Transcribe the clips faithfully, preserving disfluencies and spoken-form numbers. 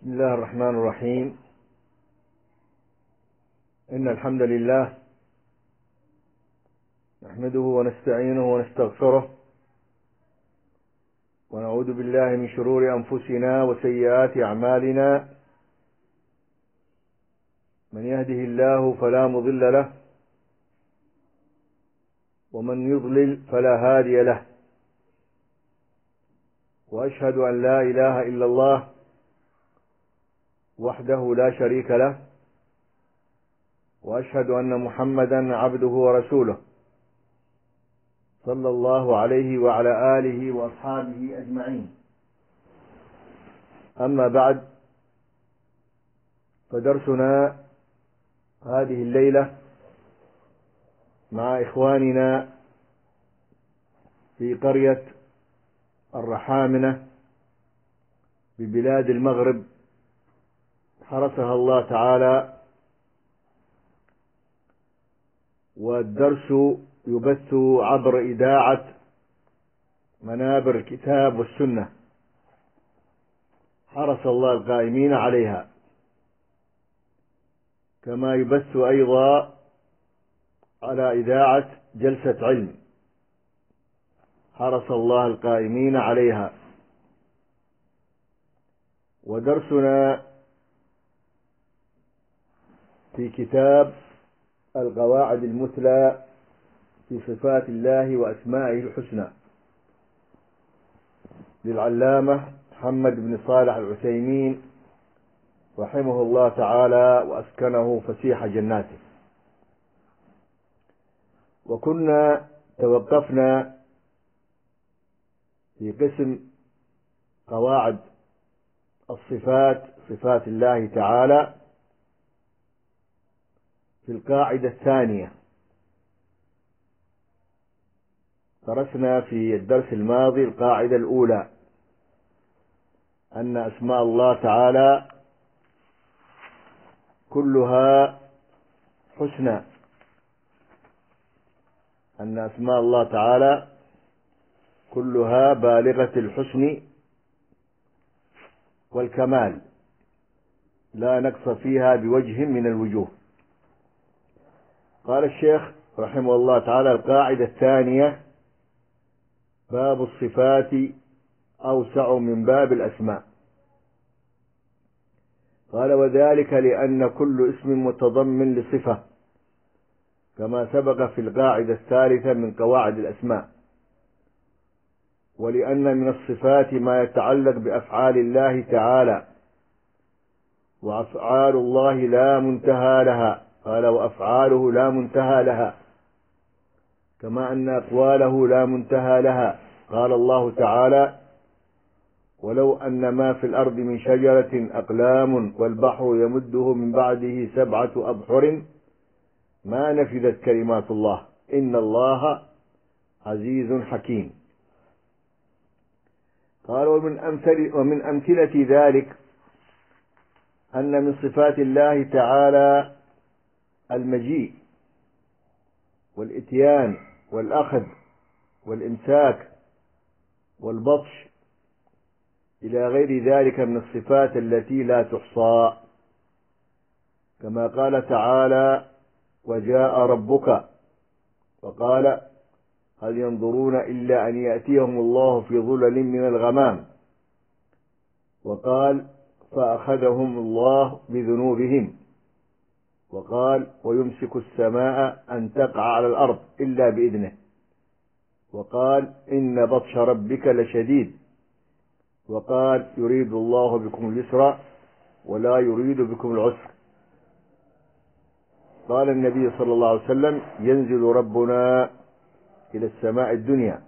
بسم الله الرحمن الرحيم. إن الحمد لله نحمده ونستعينه ونستغفره ونعوذ بالله من شرور أنفسنا وسيئات أعمالنا. من يهده الله فلا مضل له ومن يضلل فلا هادي له، وأشهد أن لا إله إلا الله وحده لا شريك له، وأشهد أن محمدا عبده ورسوله صلى الله عليه وعلى آله وأصحابه أجمعين. أما بعد، فدرسنا هذه الليلة مع إخواننا في قرية الرحامنة ببلاد المغرب، حرسها الله تعالى، والدرس يبث عبر إذاعة منابر الكتاب والسنة، حرس الله القائمين عليها، كما يبث أيضا على إذاعة جلسة علم، حرس الله القائمين عليها. ودرسنا في كتاب القواعد المثلى في صفات الله وأسمائه الحسنى للعلامة محمد بن صالح العثيمين رحمه الله تعالى وأسكنه فسيح جناته. وكنا توقفنا في قسم قواعد الصفات، صفات الله تعالى، في القاعدة الثانية. درسنا في الدرس الماضي القاعدة الأولى، أن أسماء الله تعالى كلها حسنى، أن أسماء الله تعالى كلها بالغة الحسن والكمال، لا نقص فيها بوجه من الوجوه. قال الشيخ رحمه الله تعالى: القاعدة الثانية: باب الصفات أوسع من باب الأسماء. قال: وذلك لأن كل اسم متضمن لصفة، كما سبق في القاعدة الثالثة من قواعد الأسماء، ولأن من الصفات ما يتعلق بأفعال الله تعالى، وأفعال الله لا منتهى لها. قال: وأفعاله لا منتهى لها، كما أن أقواله لا منتهى لها. قال الله تعالى: ولو أن ما في الأرض من شجرة أقلام والبحر يمده من بعده سبعة أبحر ما نفذت كلمات الله إن الله عزيز حكيم. قال: ومن أمثل ومن أمثلة ذلك أن من صفات الله تعالى المجيء والإتيان والأخذ والإمساك والبطش إلى غير ذلك من الصفات التي لا تحصى، كما قال تعالى: وجاء ربك، وقال: هل ينظرون إلا أن يأتيهم الله في ظلل من الغمام، وقال: فأخذهم الله بذنوبهم، وقال: ويمسك السماء أن تقع على الأرض إلا بإذنه، وقال: إن بطش ربك لشديد، وقال: يريد الله بكم اليسر ولا يريد بكم العسر. قال النبي صلى الله عليه وسلم: ينزل ربنا إلى السماء الدنيا.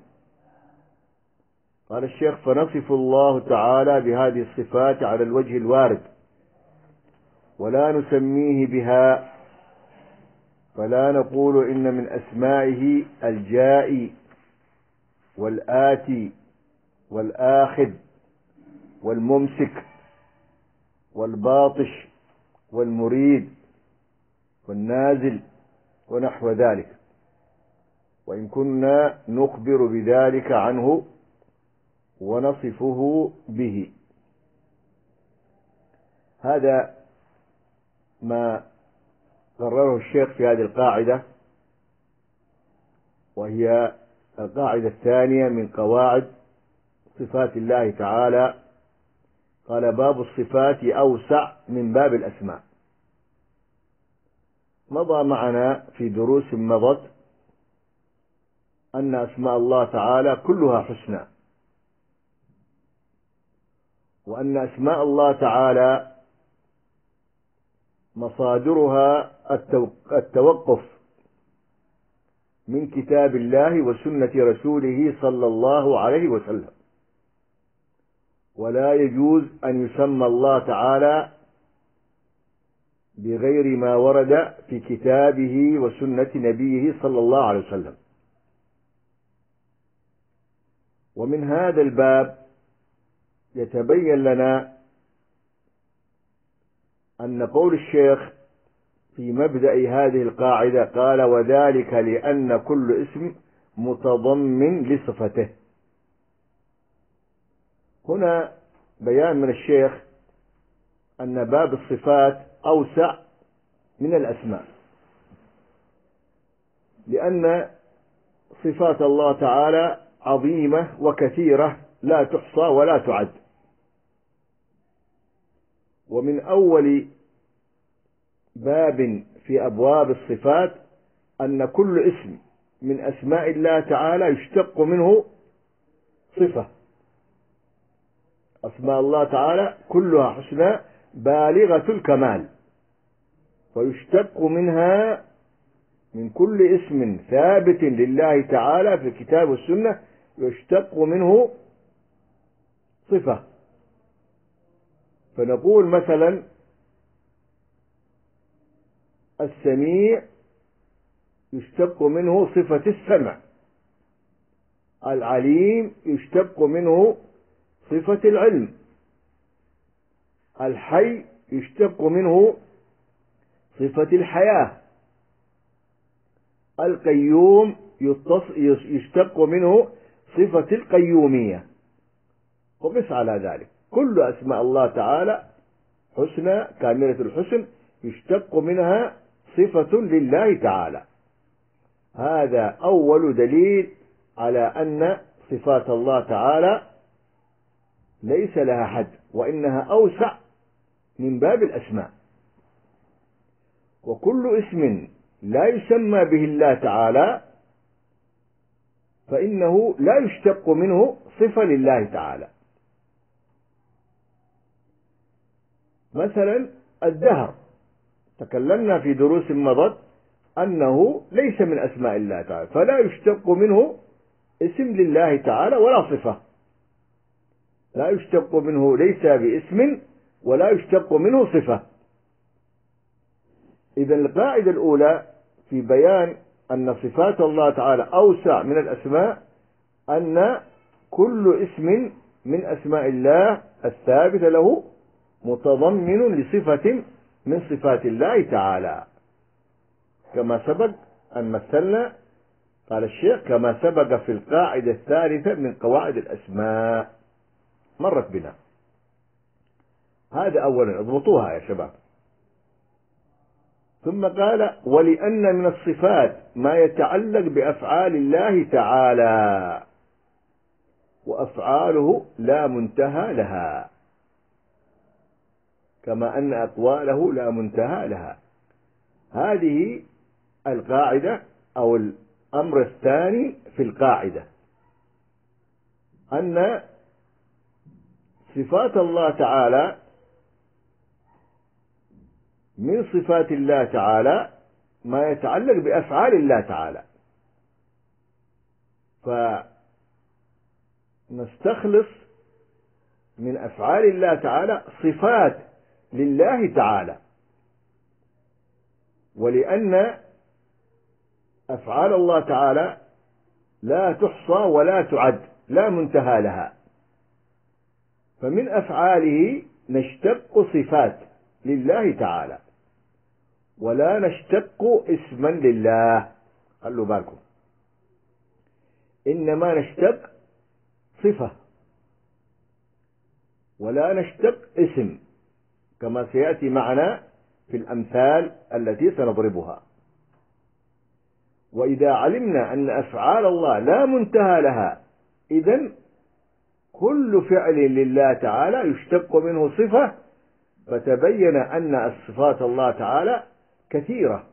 قال الشيخ: فنصف الله تعالى بهذه الصفات على الوجه الوارد، ولا نسميه بها، فلا نقول إن من أسمائه الجائي والآتي والآخذ والممسك والباطش والمريد والنازل ونحو ذلك، وإن كنا نخبر بذلك عنه ونصفه به. هذا ما قرره الشيخ في هذه القاعدة، وهي القاعدة الثانية من قواعد صفات الله تعالى. قال: باب الصفات أوسع من باب الأسماء. مضى معنا في دروس مضت أن أسماء الله تعالى كلها حسنى، وأن أسماء الله تعالى مصادرها التوقف من كتاب الله وسنة رسوله صلى الله عليه وسلم، ولا يجوز أن يسمى الله تعالى بغير ما ورد في كتابه وسنة نبيه صلى الله عليه وسلم. ومن هذا الباب يتبين لنا أن قول الشيخ في مبدأ هذه القاعدة قال: وذلك لأن كل اسم متضمن لصفته. هنا بيان من الشيخ أن باب الصفات أوسع من الأسماء، لأن صفات الله تعالى عظيمة وكثيرة لا تحصى ولا تعد. ومن أول باب في أبواب الصفات أن كل اسم من أسماء الله تعالى يشتق منه صفة. أسماء الله تعالى كلها حسنى بالغة الكمال، ويشتق منها من كل اسم ثابت لله تعالى في الكتاب والسنة يشتق منه صفة. فنقول مثلا: السميع يشتق منه صفة السمع، العليم يشتق منه صفة العلم، الحي يشتق منه صفة الحياة، القيوم يشتق منه صفة القيومية، وقس على ذلك. كل أسماء الله تعالى حسنى كاملة الحسن يشتق منها صفة لله تعالى. هذا أول دليل على أن صفات الله تعالى ليس لها حد، وإنها أوسع من باب الأسماء. وكل اسم لا يسمى به الله تعالى فإنه لا يشتق منه صفة لله تعالى. مثلا الدهر، تكلمنا في دروس مضت أنه ليس من أسماء الله تعالى، فلا يشتق منه اسم لله تعالى ولا صفة. لا يشتق منه، ليس باسم ولا يشتق منه صفة. إذا القاعدة الأولى في بيان أن صفات الله تعالى أوسع من الأسماء أن كل اسم من أسماء الله الثابتة له متضمن لصفة من صفات الله تعالى، كما سبق أن مثلنا. قال الشيخ: كما سبق في القاعدة الثالثة من قواعد الأسماء، مرت بنا. هذا أولا، اضبطوها يا شباب. ثم قال: ولأن من الصفات ما يتعلق بأفعال الله تعالى وأفعاله لا منتهى لها، كما أن أقواله لا منتهى لها. هذه القاعدة أو الأمر الثاني في القاعدة، أن صفات الله تعالى من صفات الله تعالى ما يتعلق بأفعال الله تعالى، فنستخلص من أفعال الله تعالى صفات لله تعالى. ولأن أفعال الله تعالى لا تحصى ولا تعد، لا منتهى لها، فمن أفعاله نشتق صفات لله تعالى ولا نشتق اسما لله. خلوا بالكم، إنما نشتق صفة ولا نشتق اسم، كما سيأتي معنا في الأمثال التي سنضربها. وإذا علمنا أن أفعال الله لا منتهى لها، إذن كل فعل لله تعالى يشتق منه صفة، فتبين أن صفات الله تعالى كثيرة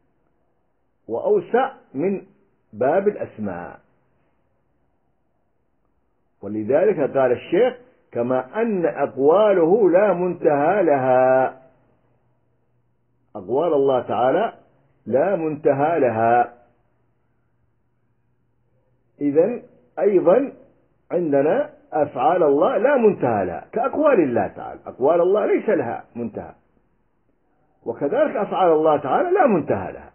وأوسع من باب الأسماء. ولذلك قال الشيخ: كما أن أقواله لا منتهى لها، أقوال الله تعالى لا منتهى لها. إذن أيضا عندنا أفعال الله لا منتهى لها كأقوال الله تعالى، أقوال الله ليس لها منتهى، وكذلك أفعال الله تعالى لا منتهى لها.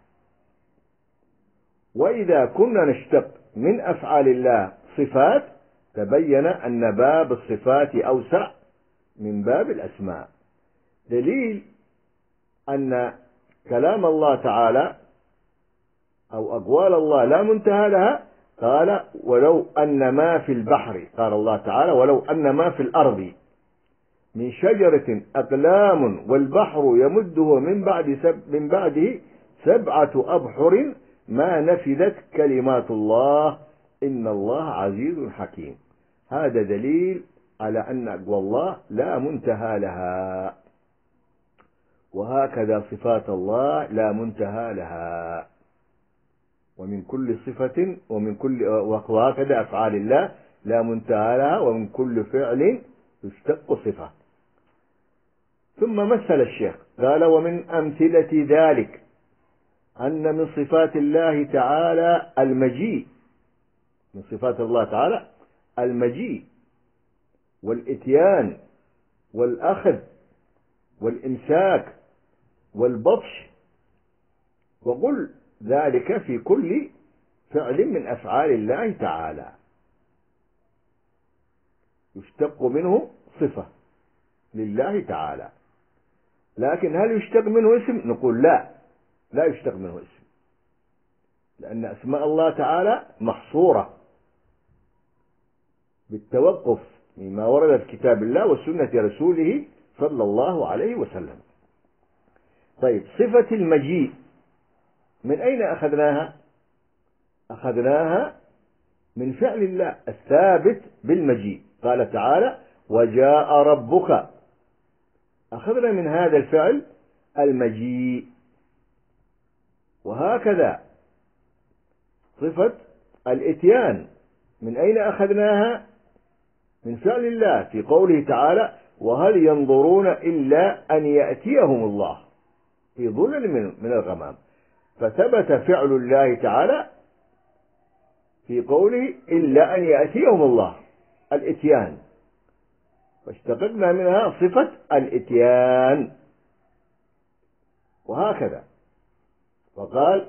وإذا كنا نشتق من أفعال الله صفات، تبين أن باب الصفات أوسع من باب الأسماء. دليل أن كلام الله تعالى أو أقوال الله لا منتهى لها، قال: ولو أن ما في البحر، قال الله تعالى: ولو أن ما في الأرض من شجرة أقلام والبحر يمده من بعد سب من بعده سبعة أبحر ما نفذت كلمات الله إن الله عزيز حكيم. هذا دليل على أن أقوال الله لا منتهى لها، وهكذا صفات الله لا منتهى لها. ومن كل صفة ومن كل وهكذا أفعال الله لا منتهى لها، ومن كل فعل يشتق صفة. ثم مثل الشيخ قال: ومن أمثلة ذلك أن من صفات الله تعالى المجيء، من صفات الله تعالى المجيء والإتيان والأخذ والإمساك والبطش، وقل ذلك في كل فعل من أفعال الله تعالى يشتق منه صفة لله تعالى. لكن هل يشتق منه اسم؟ نقول لا، لا يشتق منه اسم، لأن أسماء الله تعالى محصورة بالتوقف مما ورد في كتاب الله وسنة رسوله صلى الله عليه وسلم. طيب، صفة المجيء من أين أخذناها؟ أخذناها من فعل الله الثابت بالمجيء. قال تعالى: وجاء ربك، أخذنا من هذا الفعل المجيء. وهكذا صفة الإتيان من أين أخذناها؟ من فعل الله في قوله تعالى: وهل ينظرون إلا أن يأتيهم الله في ظلل من الغمام. فثبت فعل الله تعالى في قوله: إلا أن يأتيهم الله، الإتيان، فاشتققنا منها صفة الإتيان. وهكذا وقال: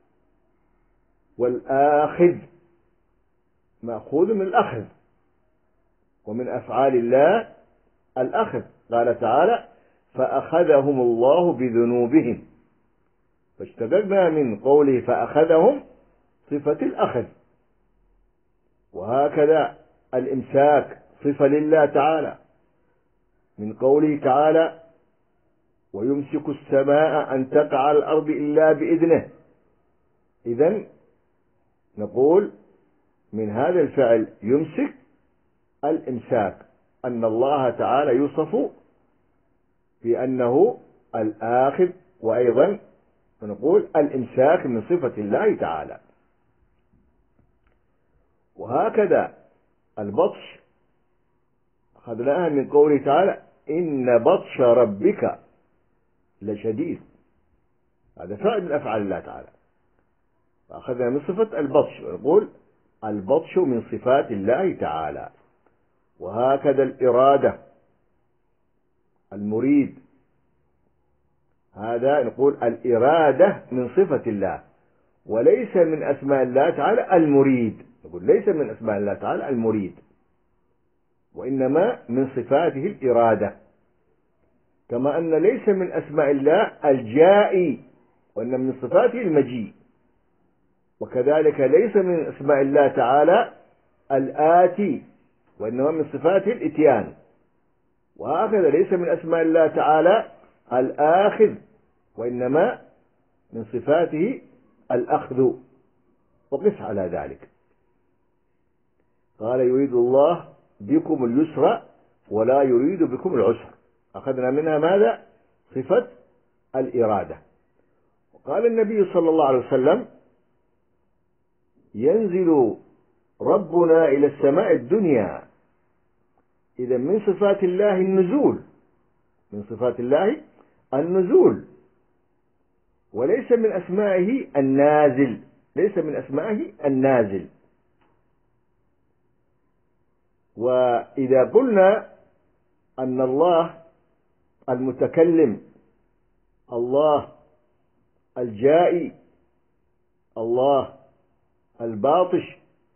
والآخذ، مأخوذ من الأخذ، ومن أفعال الله الأخذ. قال تعالى: فأخذهم الله بذنوبهم، فاشتققنا من قوله فأخذهم صفة الأخذ. وهكذا الإمساك صفة لله تعالى من قوله تعالى: ويمسك السماء أن تقع على الأرض إلا بإذنه. إذن نقول من هذا الفعل يمسك الإمساك، أن الله تعالى يوصف بأنه الآخذ، وأيضا نقول الإمساك من صفة الله تعالى. وهكذا البطش أخذناها من قوله تعالى: إن بطش ربك لشديد. هذا فعل من أفعال الله تعالى، فأخذنا من صفة البطش، ونقول البطش من صفات الله تعالى. وهكذا الإرادة، المريد، هذا نقول الإرادة من صفة الله، وليس من أسماء الله تعالى المريد. نقول ليس من أسماء الله تعالى المريد، وإنما من صفاته الإرادة. كما أن ليس من أسماء الله الجائي، وإنما من صفاته المجيء. وكذلك ليس من أسماء الله تعالى الآتي، وإنما من صفاته الإتيان. وأخذ ليس من أسماء الله تعالى الآخذ، وإنما من صفاته الأخذ، وقس على ذلك. قال يريد الله بكم اليسر ولا يريد بكم العسر، أخذنا منها ماذا؟ صفة الإرادة. وقال النبي صلى الله عليه وسلم ينزل ربنا إلى السماء الدنيا، إذا من صفات الله النزول، من صفات الله النزول، وليس من أسمائه النازل، ليس من أسمائه النازل. وإذا قلنا أن الله المتكلم، الله الجائي، الله الباطش،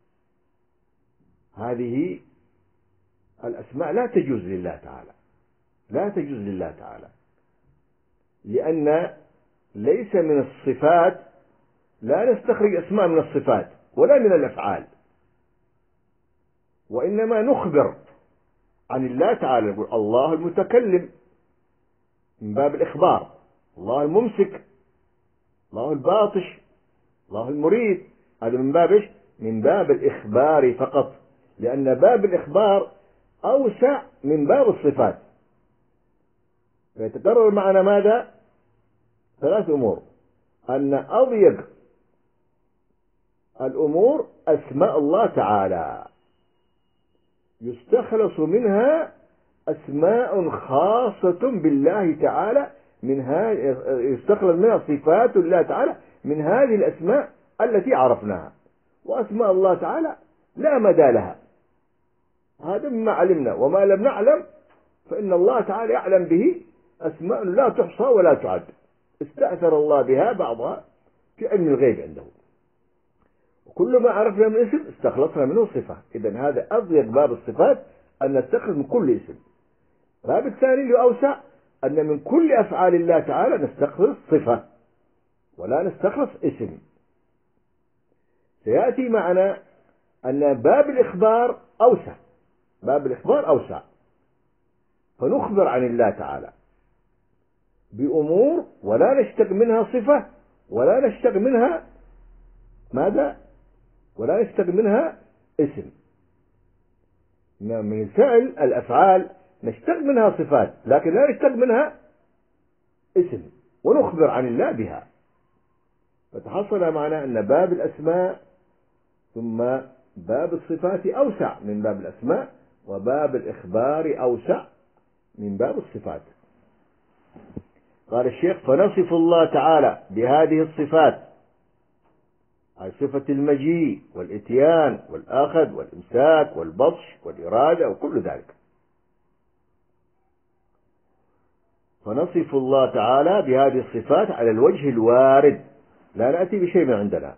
هذه الأسماء لا تجوز لله تعالى، لا تجوز لله تعالى، لأن ليس من الصفات، لا نستخرج أسماء من الصفات ولا من الأفعال، وإنما نخبر عن الله تعالى. نقول الله المتكلم من باب الإخبار، الله الممسك، الله الباطش، الله المريد، هذا من باب إيش؟ من باب الإخبار فقط، لأن باب الإخبار أوسع من باب الصفات. فيتكرر معنا ماذا؟ ثلاث أمور: أن أضيق الأمور أسماء الله تعالى، يستخلص منها أسماء خاصة بالله تعالى، منها يستخلص منها صفات الله تعالى من هذه الأسماء التي عرفناها. وأسماء الله تعالى لا مدى لها، هذا مما علمنا، وما لم نعلم فإن الله تعالى يعلم به أسماء لا تحصى ولا تعد، استأثر الله بها بعضها في علم الغيب عنده. وكل ما عرفنا من اسم استخلصنا منه صفة. إذن هذا أضيق باب الصفات، أن نستخلص من كل اسم. الباب الثاني اللي أوسع، أن من كل أفعال الله تعالى نستخلص صفة ولا نستخلص اسم. سيأتي معنا أن باب الإخبار أوسع، باب الإخبار أوسع، فنخبر عن الله تعالى بأمور ولا نشتق منها صفة ولا نشتق منها ماذا؟ ولا نشتق منها اسم. من فعل الأفعال نشتق منها صفات لكن لا نشتق منها اسم، ونخبر عن الله بها. فتحصل معنا أن باب الأسماء ثم باب الصفات أوسع من باب الأسماء، وباب الإخبار أوسع من باب الصفات. قال الشيخ: فنصف الله تعالى بهذه الصفات، أي صفة المجيء والإتيان والأخذ والإمساك والبطش والإرادة وكل ذلك. فنصف الله تعالى بهذه الصفات على الوجه الوارد، لا نأتي بشيء من عندنا،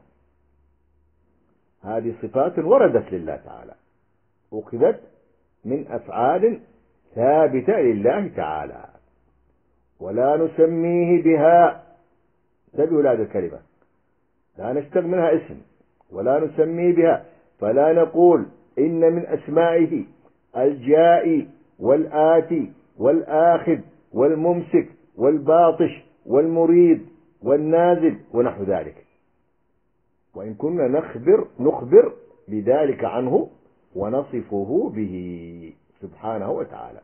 هذه صفات وردت لله تعالى، أخذت من أفعال ثابتة لله تعالى، ولا نسميه بها. انتبهوا لهذه الكلمة، لا نشتق منها اسم ولا نسميه بها، فلا نقول إن من أسمائه الجائي والآتي والآخذ والممسك والباطش والمريد والنازل ونحو ذلك، وإن كنا نخبر نخبر بذلك عنه ونصفه به سبحانه وتعالى.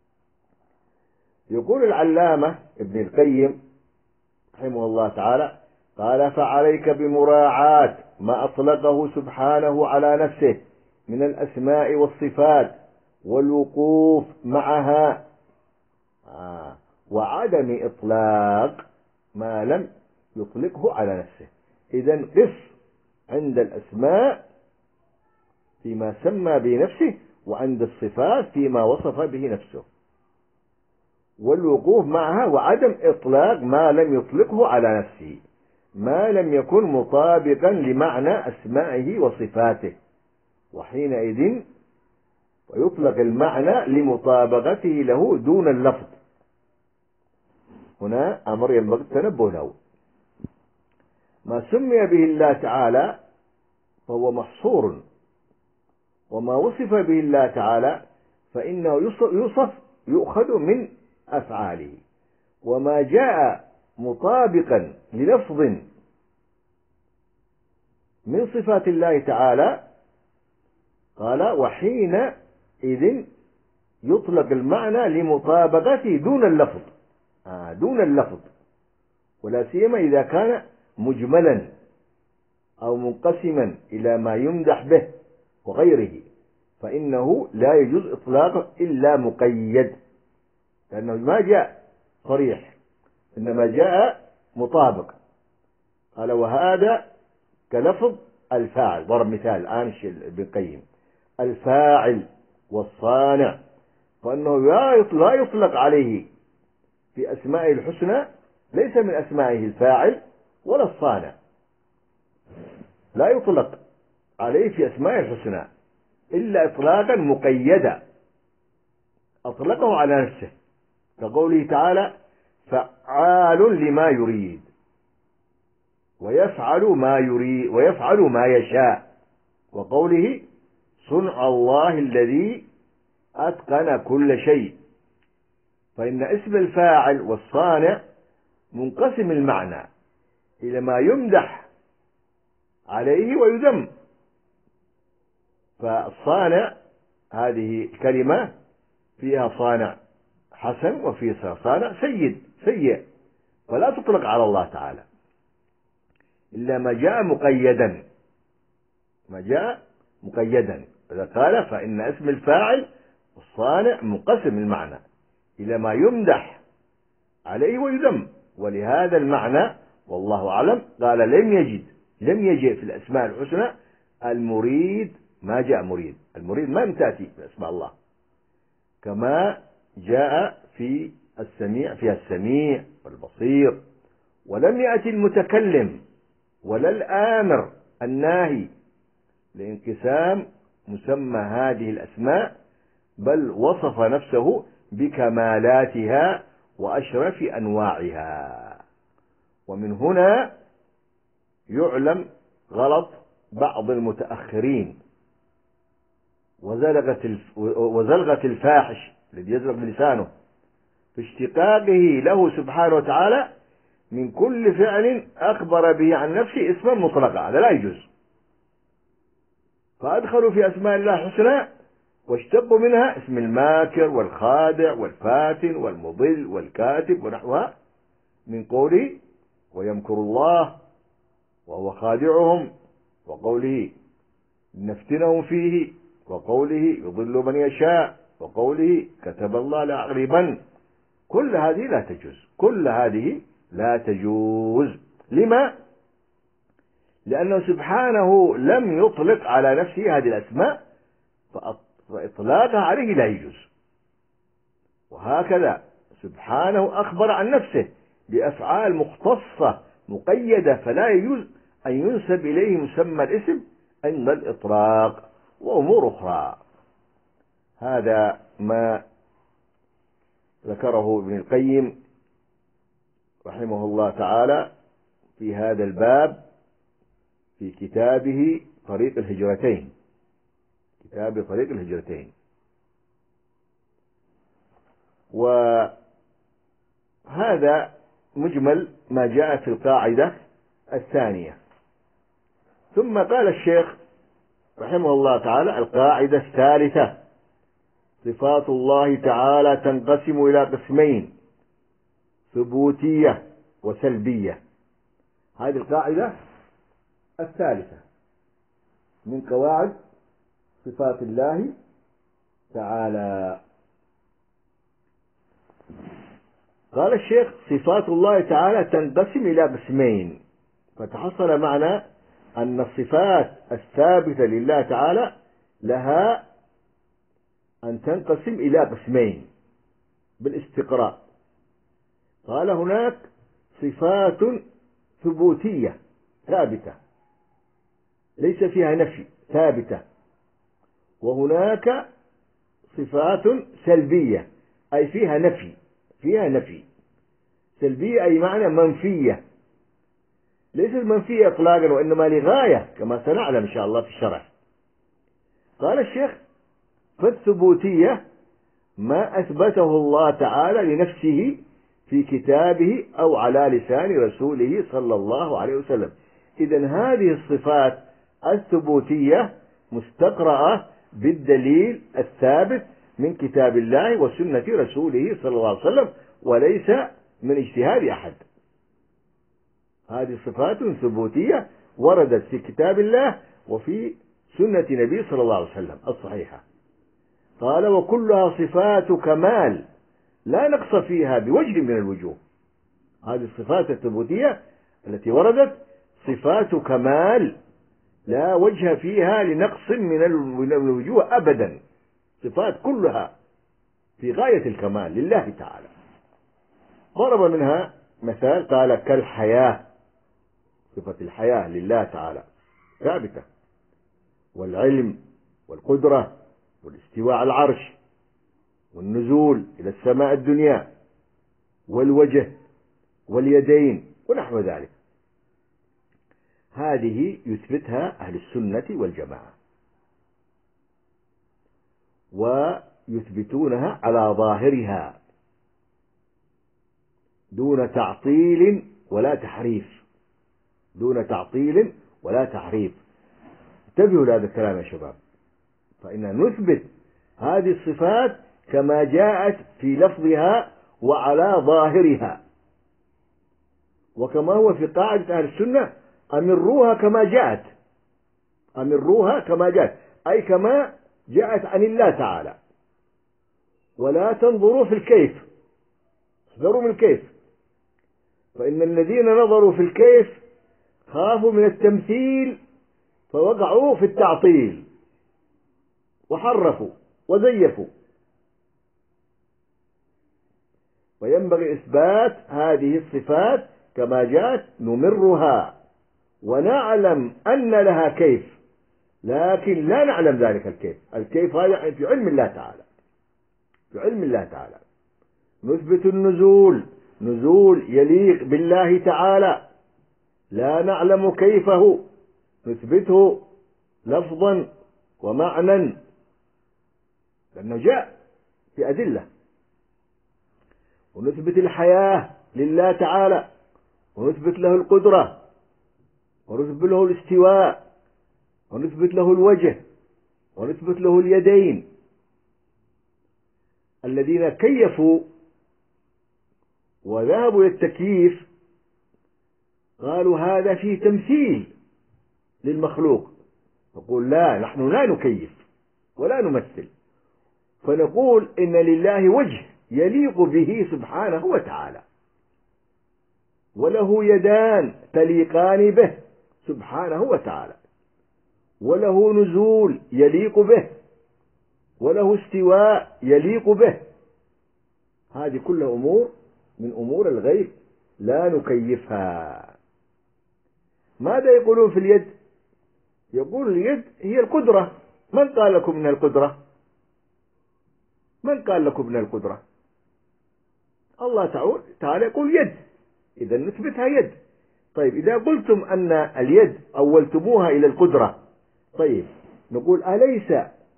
يقول العلامة ابن القيم رحمه الله تعالى: قال: فعليك بمراعاة ما أطلقه سبحانه على نفسه من الأسماء والصفات والوقوف معها، آه وعدم إطلاق ما لم يطلقه على نفسه. إذن قس عند الأسماء فيما سمى بنفسه، وعند الصفات فيما وصف به نفسه، والوقوف معها وعدم إطلاق ما لم يطلقه على نفسه، ما لم يكن مطابقا لمعنى أسمائه وصفاته، وحينئذ ويطلق المعنى لمطابقته له دون اللفظ. هنا أمر ينبغي التنبه له. ما سمي به الله تعالى فهو محصور، وما وصف به الله تعالى فإنه يوصف يؤخذ من أفعاله. وما جاء مطابقا للفظ من صفات الله تعالى قال وحينئذ يطلق المعنى لمطابقته دون اللفظ آه دون اللفظ، ولا سيما إذا كان مجملا أو منقسما إلى ما يمدح به وغيره، فإنه لا يجوز إطلاقه إلا مقيد، لأنه ما جاء صريح إنما جاء مطابق. قال وهذا كلفظ الفاعل، ضرب مثال الآن ابن القيم الفاعل والصانع، فإنه لا يطلق عليه في أسمائه الحسنى، ليس من أسمائه الفاعل ولا الصانع، لا يطلق عليه في أسمائه الحسنى إلا إطلاقا مقيدا أطلقه على نفسه، كقوله تعالى فعال لما يريد ويفعل ما يريد ويفعل ما يشاء، وقوله صنع الله الذي أتقن كل شيء. فإن اسم الفاعل والصانع منقسم المعنى إلى ما يمدح عليه ويذم، فالصانع هذه كلمة فيها صانع حسن وفيها صانع سيد سيء، فلا تطلق على الله تعالى إلا ما جاء مقيدا، ما جاء مقيدا. إذا قال فإن اسم الفاعل والصانع منقسم المعنى إلى ما يمدح عليه ويذم، ولهذا المعنى والله أعلم قال لم يجد لم يجئ في الأسماء الحسنى المريد، ما جاء مريد، المريد ما تأتي في أسماء الله، كما جاء في السميع فيها السميع والبصير، ولم يأتي المتكلم ولا الآمر الناهي لانقسام مسمى هذه الأسماء، بل وصف نفسه بكمالاتها وأشرف أنواعها. ومن هنا يعلم غلط بعض المتأخرين وزلغة الفاحش الذي يزلغ بلسانه في اشتقاقه له سبحانه وتعالى من كل فعل أخبر به عن نفسه اسما مطلقا، هذا لا يجوز. فأدخلوا في أسماء الله الحسنى واشتقوا منها اسم الماكر والخادع والفاتن والمضل والكاتب ونحوها، من قوله ويمكر الله وهو خادعهم، وقوله نفتنهم فيه، وقوله يضل من يشاء، وقوله كتب الله لأغلبن. كل هذه لا تجوز، كل هذه لا تجوز. لما؟ لأنه سبحانه لم يطلق على نفسه هذه الأسماء، فإطلاقها عليه لا يجوز. وهكذا سبحانه أخبر عن نفسه بأفعال مختصة مقيدة، فلا يجوز أن ينسب إليه مسمى الاسم عند الإطلاق وأمور أخرى. هذا ما ذكره ابن القيم رحمه الله تعالى في هذا الباب في كتابه طريق الهجرتين، كتاب طريق الهجرتين. وهذا مجمل ما جاء في القاعدة الثانية. ثم قال الشيخ رحمه الله تعالى القاعدة الثالثة صفات الله تعالى تنقسم إلى قسمين، ثبوتية وسلبية. هذه القاعدة الثالثة من قواعد صفات الله تعالى. قال الشيخ صفات الله تعالى تنقسم إلى قسمين، فتحصل معنا أن الصفات الثابتة لله تعالى لها أن تنقسم إلى قسمين بالاستقراء. قال هناك صفات ثبوتية ثابتة ليس فيها نفي ثابتة، وهناك صفات سلبية أي فيها نفي فيها نفي سلبية أي معنى منفية، ليست منفية إطلاقا وإنما لغاية كما سنعلم إن شاء الله في الشرح. قال الشيخ فالثبوتية ما أثبته الله تعالى لنفسه في كتابه أو على لسان رسوله صلى الله عليه وسلم. إذن هذه الصفات الثبوتية مستقرأة بالدليل الثابت من كتاب الله وسنة رسوله صلى الله عليه وسلم، وليس من اجتهاد أحد. هذه صفات ثبوتية وردت في كتاب الله وفي سنة نبي صلى الله عليه وسلم الصحيحة. قال: وكلها صفات كمال لا نقص فيها بوجه من الوجوه. هذه الصفات الثبوتية التي وردت صفات كمال لا وجه فيها لنقص من الوجوه أبدا، صفات كلها في غاية الكمال لله تعالى. ضرب منها مثال قال: كالحياة، صفة الحياة لله تعالى ثابتة، والعلم والقدرة والاستواء على العرش والنزول إلى السماء الدنيا والوجه واليدين ونحو ذلك. هذه يثبتها أهل السنة والجماعة، ويثبتونها على ظاهرها دون تعطيل ولا تحريف، دون تعطيل ولا تحريف. انتبهوا لهذا الكلام يا شباب، فإننا نثبت هذه الصفات كما جاءت في لفظها وعلى ظاهرها، وكما هو في قاعدة أهل السنة: أمروها كما جاءت، أمروها كما جاءت، أي كما جاءت عن الله تعالى، ولا تنظروا في الكيف، احذروا من الكيف، فإن الذين نظروا في الكيف خافوا من التمثيل فوقعوا في التعطيل وحرفوا وزيفوا. وينبغي إثبات هذه الصفات كما جاءت، نمرها ونعلم أن لها كيف، لكن لا نعلم ذلك الكيف. الكيف هذا في علم الله تعالى، في علم الله تعالى. نثبت النزول، نزول يليق بالله تعالى، لا نعلم كيفه، نثبته لفظا ومعنى لأنه جاء في أدلة. ونثبت الحياة لله تعالى، ونثبت له القدرة، ونثبت له الاستواء، ونثبت له الوجه، ونثبت له اليدين. الذين كيفوا وذهبوا للتكييف قالوا هذا فيه تمثيل للمخلوق، نقول لا، نحن لا نكيف ولا نمثل، فنقول إن لله وجه يليق به سبحانه وتعالى، وله يدان تليقان به سبحانه وتعالى، وله نزول يليق به، وله استواء يليق به. هذه كلها أمور من أمور الغيب لا نكيفها. ماذا يقولون في اليد؟ يقول اليد هي القدرة. من قال لكم من القدرة؟ من قال لكم من القدرة؟ الله تعالى يقول يد، إذا نثبتها يد. طيب إذا قلتم أن اليد أولتموها إلى القدرة، طيب نقول أليس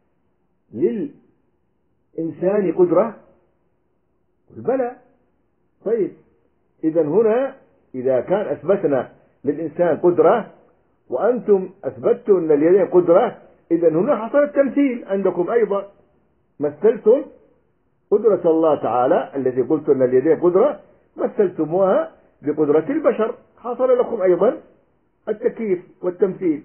للإنسان قدرة؟ بلى. طيب إذا هنا إذا كان أثبتنا للإنسان قدرة وأنتم أثبتوا أن اليدين قدرة، إذا هنا حصل التمثيل عندكم أيضا، مثلتم قدرة الله تعالى التي قلت أن اليدين قدرة، مثلتموها بقدرة البشر، حصل لكم أيضا التكييف والتمثيل.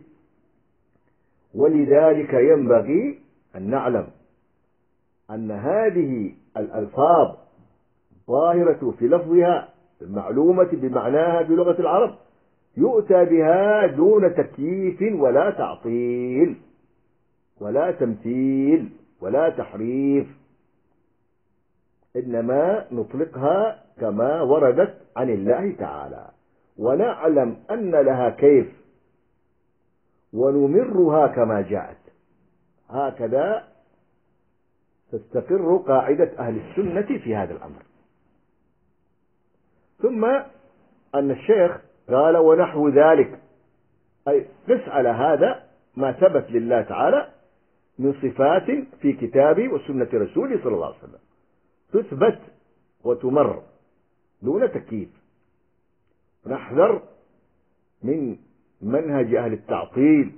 ولذلك ينبغي أن نعلم أن هذه الألفاظ ظاهرة في لفظها المعلومة بمعناها بلغة العرب يؤتى بها دون تكييف ولا تعطيل ولا تمثيل ولا تحريف، إنما نطلقها كما وردت عن الله تعالى، ونعلم أن لها كيف، ونمرها كما جاءت. هكذا تستقر قاعدة أهل السنة في هذا الأمر. ثم أن الشيخ قال: ونحو ذلك، أي قس على هذا ما ثبت لله تعالى من صفات في كتابه وسنة رسوله صلى الله عليه وسلم. تثبت وتمر دون تكييف. نحذر من منهج أهل التعطيل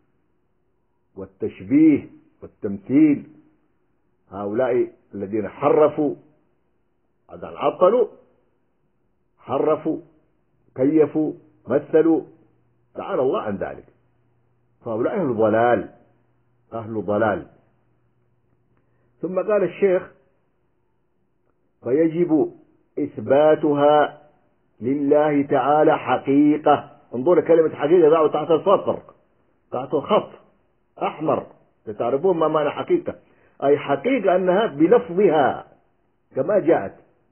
والتشبيه والتمثيل، هؤلاء الذين حرفوا هذا عطلوا، حرفوا كيفوا مثلوا، تعالى الله عن ذلك. فهؤلاء أهل ضلال، أهل ضلال. ثم قال الشيخ: فيجب إثباتها لله تعالى حقيقة. انظر كلمة حقيقة ضعوا تحت السطر، تحت الخط أحمر، تعرفون ما معنى حقيقة؟ أي حقيقة أنها بلفظها كما جاءت.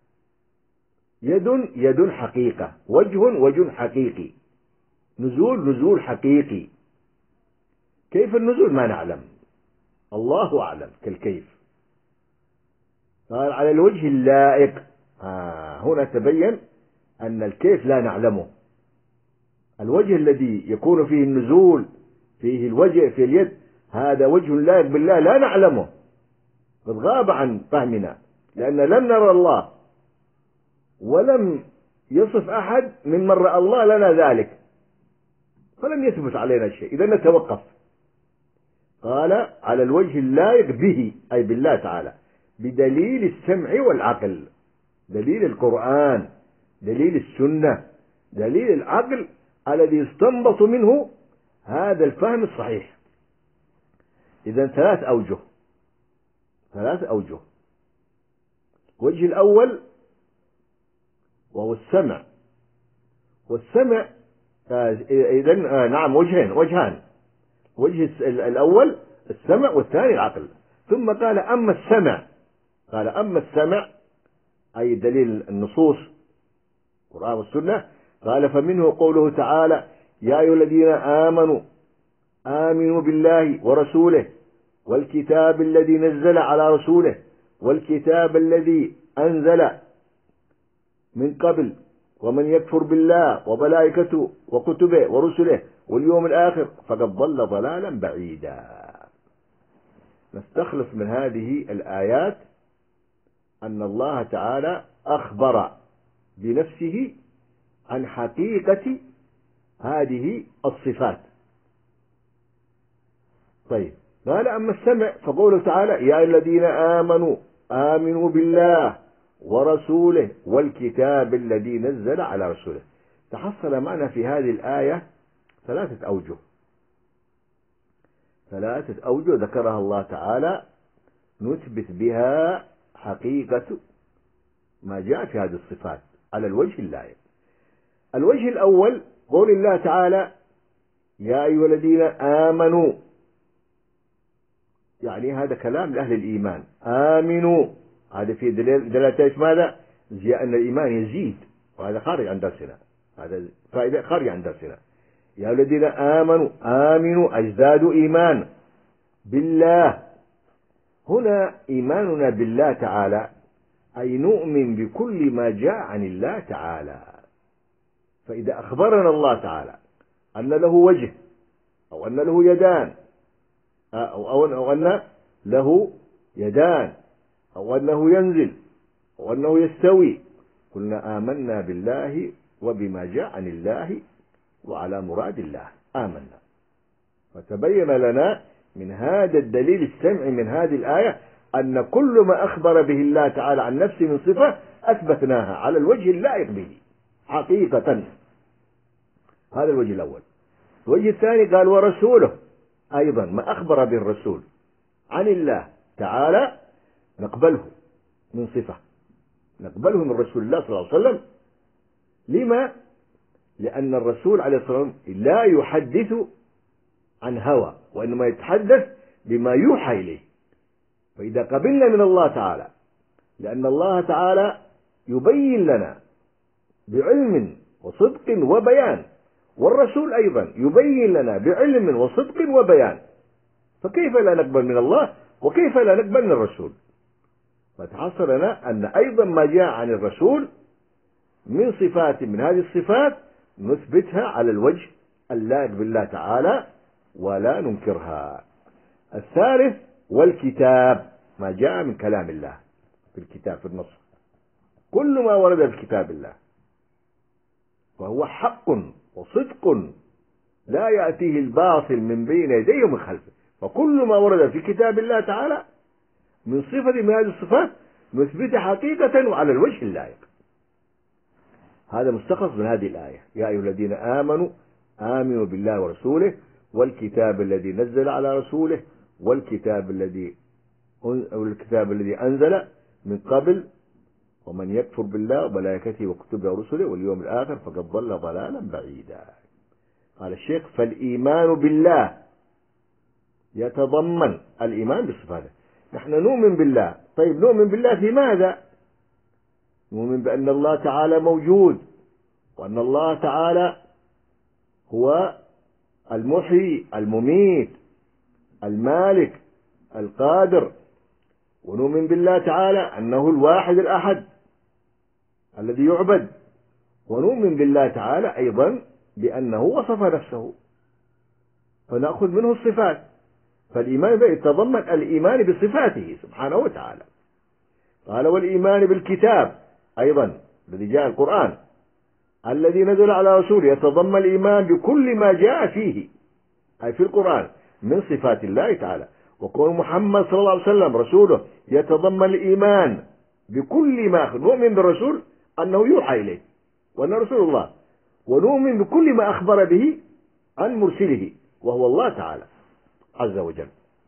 يد يد حقيقة، وجه وجه حقيقي، نزول نزول حقيقي. كيف النزول ما نعلم، الله أعلم كالكيف. قال على الوجه اللائق. آه هنا تبين أن الكيف لا نعلمه. الوجه الذي يكون فيه النزول، فيه الوجه في اليد، هذا وجه لائق بالله لا نعلمه، قد غاب عن فهمنا، لأن لم نرى الله ولم يصف أحد من من رأى الله لنا ذلك، فلم يثبت علينا شيء، إذا نتوقف. قال على الوجه اللائق به، أي بالله تعالى، بدليل السمع والعقل، دليل القرآن، دليل السنة، دليل العقل الذي يستنبط منه هذا الفهم الصحيح. إذا ثلاث أوجه، ثلاث أوجه. الوجه الأول وهو السمع، والسمع إذن نعم وجهين، وجهان. وجه الأول السمع والثاني العقل. ثم قال أما السمع، قال أما السمع أي دليل النصوص القرآن والسنة. قال فمنه قوله تعالى: يا أيها الذين آمنوا آمنوا بالله ورسوله والكتاب الذي نزل على رسوله والكتاب الذي أنزل من قبل ومن يكفر بالله وملائكته وكتبه ورسله واليوم الآخر فقد ضل ضلالا بعيدا. نستخلص من هذه الآيات أن الله تعالى أخبر بنفسه عن حقيقة هذه الصفات. طيب، قال أما السمع فقوله تعالى: يا الذين آمنوا آمنوا بالله ورسوله والكتاب الذي نزل على رسوله. تحصل معنا في هذه الآية ثلاثة أوجه، ثلاثة أوجه ذكرها الله تعالى نثبت بها حقيقة ما جاء في هذه الصفات على الوجه اللائق. الوجه الأول قول الله تعالى: يا أيها الذين آمنوا، يعني هذا كلام لأهل الإيمان. آمنوا هذا في دلالة إيش؟ ماذا؟ أن الإيمان يزيد، وهذا خارج عن درسنا، هذا فائدة خارج عن درسنا. يا الذين آمنوا آمنوا أجداد إيمان بالله. هنا إيماننا بالله تعالى أي نؤمن بكل ما جاء عن الله تعالى. فإذا أخبرنا الله تعالى أن له وجه أو أن له يدان أو, أو, أو أن له يدان أو أنه ينزل أو أنه يستوي، قلنا آمنا بالله وبما جاء عن الله وعلى مراد الله آمنا. فتبين لنا من هذا الدليل السمعي من هذه الآية أن كل ما أخبر به الله تعالى عن نفسه من صفة أثبتناها على الوجه اللائق به حقيقة. هذا الوجه الأول. الوجه الثاني قال: ورسوله، أيضا ما أخبر به الرسول عن الله تعالى نقبله من صفة، نقبله من رسول الله صلى الله عليه وسلم. لما؟ لأن الرسول عليه الصلاة والسلام لا يحدث عن هوى، وإنما يتحدث بما يوحى إليه. فإذا قبلنا من الله تعالى، لأن الله تعالى يبين لنا بعلم وصدق وبيان، والرسول أيضا يبين لنا بعلم وصدق وبيان، فكيف لا نقبل من الله وكيف لا نقبل من الرسول؟ فتحصل لنا أن أيضا ما جاء عن الرسول من صفات من هذه الصفات نثبتها على الوجه اللائق بالله تعالى ولا ننكرها. الثالث والكتاب، ما جاء من كلام الله. في الكتاب في النص، كل ما ورد في كتاب الله فهو حق وصدق لا يأتيه الباطل من بين يديه ومن خلفه. فكل ما ورد في كتاب الله تعالى من صفة من هذه الصفات مثبتة حقيقة وعلى الوجه اللائق. هذا مستخلص من هذه الآية: يا أيها الذين آمنوا آمنوا بالله ورسوله والكتاب الذي نزل على رسوله والكتاب الذي والكتاب الذي أنزل من قبل ومن يكفر بالله وملائكته وكتبه ورسله واليوم الآخر فقد ضل ضلالا بعيدا. قال الشيخ: فالإيمان بالله يتضمن الإيمان بصفاته. نحن نؤمن بالله. طيب نؤمن بالله في ماذا؟ نؤمن بأن الله تعالى موجود، وأن الله تعالى هو المحيي المميت المالك القادر، ونؤمن بالله تعالى أنه الواحد الأحد الذي يعبد، ونؤمن بالله تعالى أيضا بأنه وصف نفسه فنأخذ منه الصفات. فالإيمان به يتضمن الإيمان بصفاته سبحانه وتعالى. قال: والإيمان بالكتاب أيضا الذي جاء القرآن الذي نزل على رسوله يتضمن الإيمان بكل ما جاء فيه أي في القرآن من صفات الله تعالى. وكون محمد صلى الله عليه وسلم رسوله يتضمن الإيمان بكل ما نؤمن بالرسول أنه يوحى إليه وأنه رسول الله، ونؤمن بكل ما أخبر به عن مرسله وهو الله تعالى عز وجل.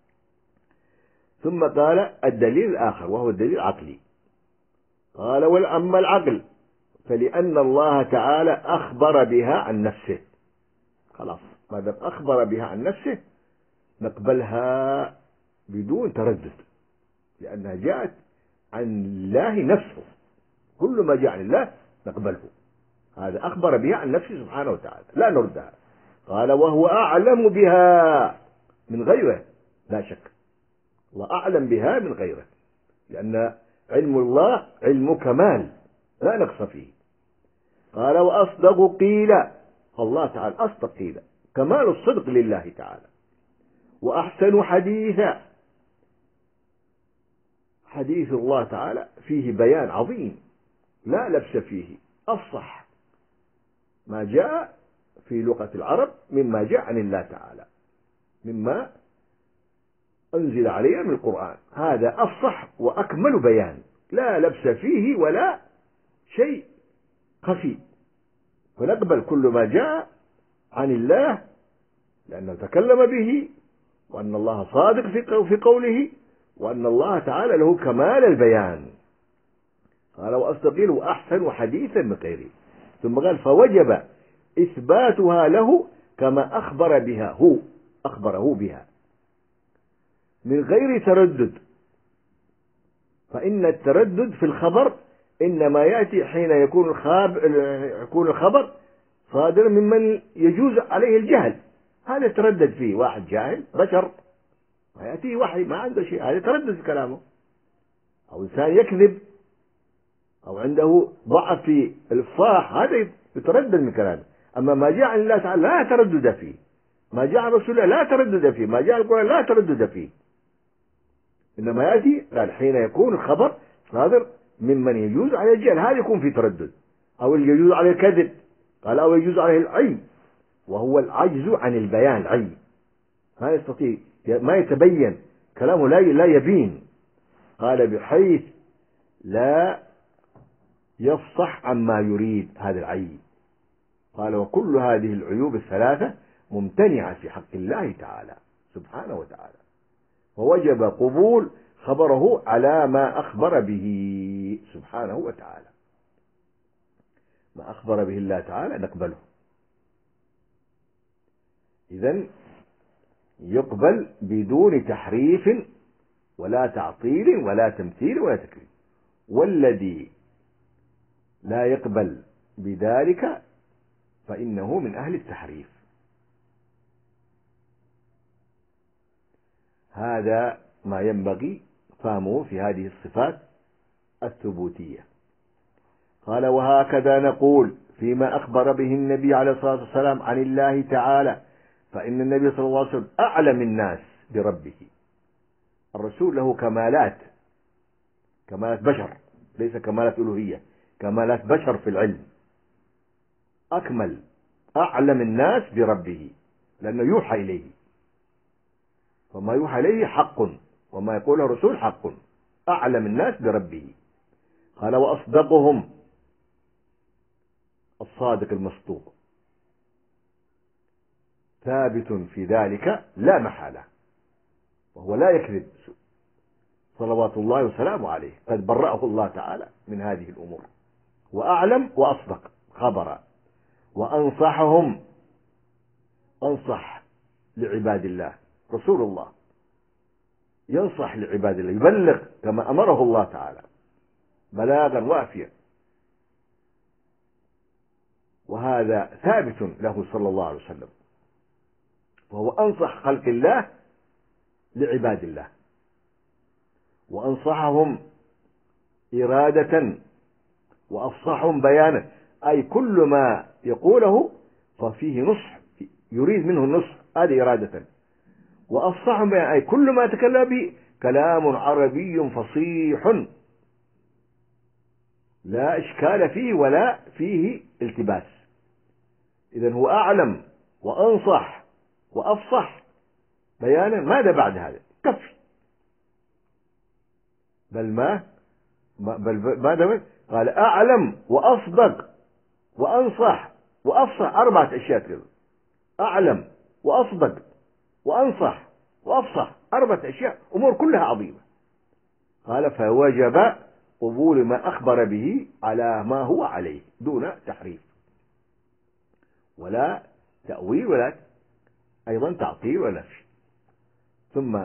ثم قال: الدليل الآخر وهو الدليل العقلي. قال: والأما العقل فلأن الله تعالى أخبر بها عن نفسه. خلاص، ما دام أخبر بها عن نفسه نقبلها بدون تردد، لأنها جاءت عن الله نفسه. كل ما جاء عن الله نقبله. هذا أخبر بها عن نفسه سبحانه وتعالى، لا نردها. قال: وهو أعلم بها من غيره. لا شك الله أعلم بها من غيره، لأن علم الله علم كمال لا نقص فيه. قال: وأصدق قيل. الله تعالى أصدق قيل، كمال الصدق لله تعالى. وأحسن حديثا، حديث الله تعالى فيه بيان عظيم لا لبس فيه، أفصح ما جاء في لغة العرب مما جاء عن الله تعالى مما أنزل علينا من القرآن. هذا أفصح وأكمل بيان لا لبس فيه ولا شيء خفي. فنقبل كل ما جاء عن الله لأنه تكلم به، وأن الله صادق في قوله، وأن الله تعالى له كمال البيان. قال: وأستقيل وأحسن حديثا من غيره. ثم قال: فوجب إثباتها له كما أخبر بها هو أخبره بها من غير تردد. فإن التردد في الخبر إنما يأتي حين يكون يكون الخبر صادر ممن يجوز عليه الجهل. هذا يتردد فيه واحد جاهل بشر، ويأتيه وحي ما عنده شيء، هذا يتردد في كلامه. أو إنسان يكذب أو عنده ضعف في الإفصاح، هذا يتردد من كلامه. أما ما جاء عن الله تعالى لا تردد فيه، ما جاء عن رسول الله لا تردد فيه، ما جاء القرآن لا تردد فيه. إنما يأتي قال حين يكون الخبر صادر ممن يجوز عليه الجهل، هذا يكون في تردد. أو يجوز عليه الكذب، قال أو يجوز عليه العي، وهو العجز عن البيان. العي ما يستطيع، ما يتبين كلامه، لا لا يبين. قال بحيث لا يفصح عما يريد، هذا العي. قال: وكل هذه العيوب الثلاثة ممتنعة في حق الله تعالى سبحانه وتعالى، ووجب قبول خبره على ما أخبر به سبحانه وتعالى. ما أخبر به الله تعالى نقبله. إذن يقبل بدون تحريف ولا تعطيل ولا تمثيل ولا تكذيب. والذي لا يقبل بذلك فإنه من أهل التحريف. هذا ما ينبغي فهمه في هذه الصفات الثبوتية. قال: وهكذا نقول فيما أخبر به النبي عليه الصلاة والسلام عن الله تعالى، فإن النبي صلى الله عليه وسلم أعلم الناس بربه. الرسول له كمالات كمالات بشر، ليس كمالات ألوهية، كمالات بشر في العلم. أكمل، أعلم الناس بربه، لأنه يوحى إليه، فما يوحى إليه حق، وما يقوله الرسول حق. أعلم الناس بربه. قال وأصدقهم، الصادق المصدوق، ثابت في ذلك لا محالة، وهو لا يكذب صلوات الله وسلامه عليه، قد برأه الله تعالى من هذه الأمور. وأعلم وأصدق خبرا. وأنصحهم، أنصح لعباد الله، رسول الله ينصح لعباد الله، يبلغ كما أمره الله تعالى بلاغا وافيا، وهذا ثابت له صلى الله عليه وسلم، وهو أنصح خلق الله لعباد الله. وأنصحهم إرادة وأفصحهم بيانا، أي كل ما يقوله ففيه نصح، يريد منه النصح، هذه إرادة. وأفصحهم بيانا، أي كل ما تكلم به كلام عربي فصيح لا إشكال فيه ولا فيه التباس. إذن هو أعلم وأنصح وأفصح بيانا، ماذا بعد هذا؟ كفي. بل ما بل ماذا قال؟ أعلم وأصدق وأنصح وأفصح، أربعة أشياء كذا: أعلم وأصدق وأنصح وأفصح، أربعة أشياء، أمور كلها عظيمة. قال فوجب قبول ما أخبر به على ما هو عليه دون تحريف ولا تأويل ولا أيضا تعطيل ولا نفي. ثم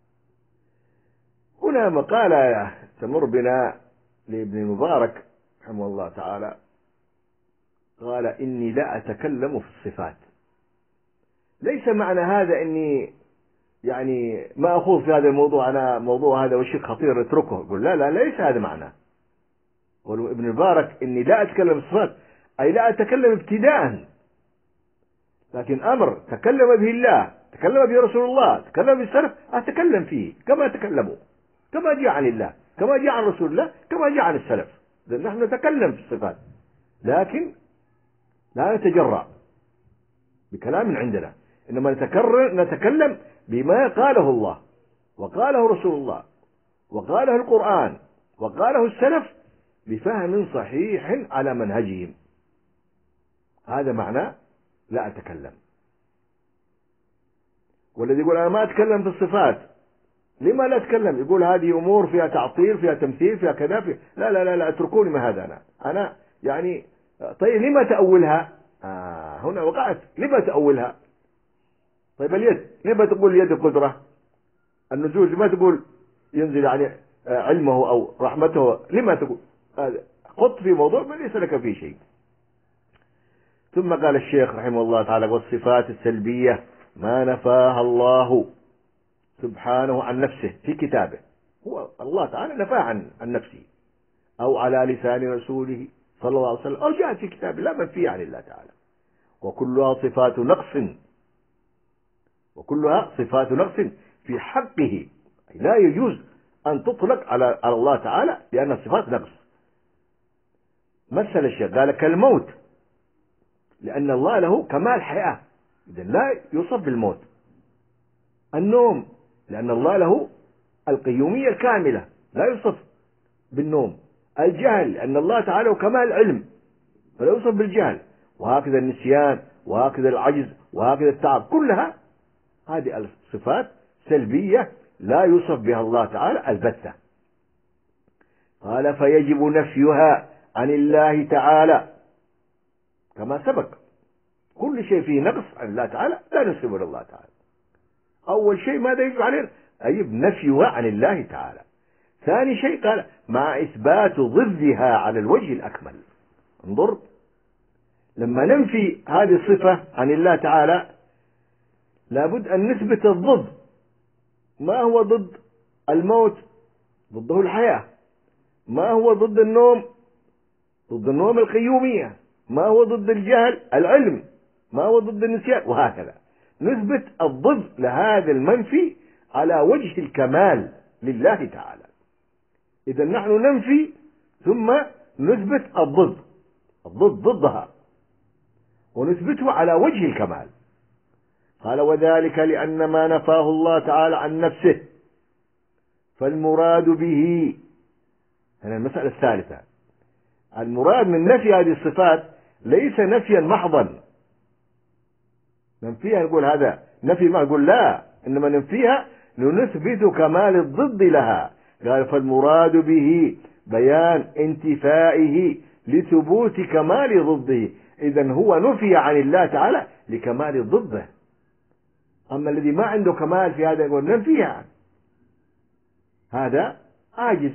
هنا مقالة تمر بنا لابن المبارك رحمه الله تعالى، قال إني لا أتكلم في الصفات. ليس معنى هذا إني يعني ما أخوض في هذا الموضوع، أنا موضوع هذا وشيء خطير اتركه، يقول لا لا ليس هذا معناه. قالوا ابن المبارك إني لا أتكلم في الصفات، أي لا أتكلم ابتداء، لكن أمر تكلم به الله، تكلم به رسول الله، تكلم به السلف، أتكلم فيه كما تكلموا، كما جاء عن الله، كما جاء عن رسول الله، كما جاء عن السلف. لأن نحن نتكلم في الصفات، لكن لا نتجرأ بكلام عندنا، إنما نتكرر نتكلم بما قاله الله وقاله رسول الله وقاله القرآن وقاله السلف بفهم صحيح على منهجهم. هذا معناه لا أتكلم. والذي يقول أنا ما أتكلم في الصفات، لما لا أتكلم؟ يقول هذه أمور فيها تعطيل، فيها تمثيل، فيها كذا، فيها لا لا لا لا اتركوني ما هذا. أنا أنا يعني طيب لما تأولها؟ آه هنا وقعت. لما تأولها؟ طيب اليد، لما تقول يد القدرة؟ النزول لما تقول ينزل يعني علمه أو رحمته؟ لما تقول هذا؟ خط في موضوع ما ليس لك فيه شيء. ثم قال الشيخ رحمه الله تعالى والصفات السلبية ما نفاها الله سبحانه عن نفسه في كتابه، هو الله تعالى نفاها عن, عن نفسه أو على لسان رسوله صلى الله عليه وسلم أو جاءت في كتابه، لا منفية عن الله تعالى. وكلها صفات نقص، وكلها صفات نقص في حقه، لا يجوز أن تطلق على على الله تعالى لأن الصفات نقص. مثل الشيخ قال كالموت، لأن الله له كمال حياة، إذن لا يوصف بالموت. النوم، لأن الله له القيومية الكاملة، لا يوصف بالنوم. الجهل، لأن الله تعالى له كمال علم، فلا يوصف بالجهل. وهكذا النسيان، وهكذا العجز، وهكذا التعب، كلها هذه الصفات سلبية لا يوصف بها الله تعالى البتة. قال فيجب نفيها عن الله تعالى كما سبق. كل شيء فيه نقص عن الله تعالى لا نسبه لله تعالى. أول شيء ماذا يجب علينا؟ أجب نفيها عن الله تعالى. ثاني شيء قال مع إثبات ضدها على الوجه الأكمل. انظر، لما ننفي هذه الصفة عن الله تعالى لابد أن نثبت الضد. ما هو ضد الموت؟ ضده الحياة. ما هو ضد النوم؟ ضد النوم القيومية. ما هو ضد الجهل؟ العلم. ما هو ضد النسيان؟ وهكذا نثبت الضد لهذا المنفي على وجه الكمال لله تعالى. إذا نحن ننفي ثم نثبت الضد، الضد ضدها، ونثبته على وجه الكمال. قال وذلك لأن ما نفاه الله تعالى عن نفسه فالمراد به، هنا المسألة الثالثة، المراد من نفي هذه الصفات ليس نفيا محضا ننفيها نقول هذا نفي، ما نقول لا، إنما ننفيها لنثبت كمال الضد لها. قال فالمراد به بيان انتفائه لثبوت كمال ضده، إذن هو نفي عن الله تعالى لكمال ضده. أما الذي ما عنده كمال في هذا يقول ننفيها، هذا عاجز،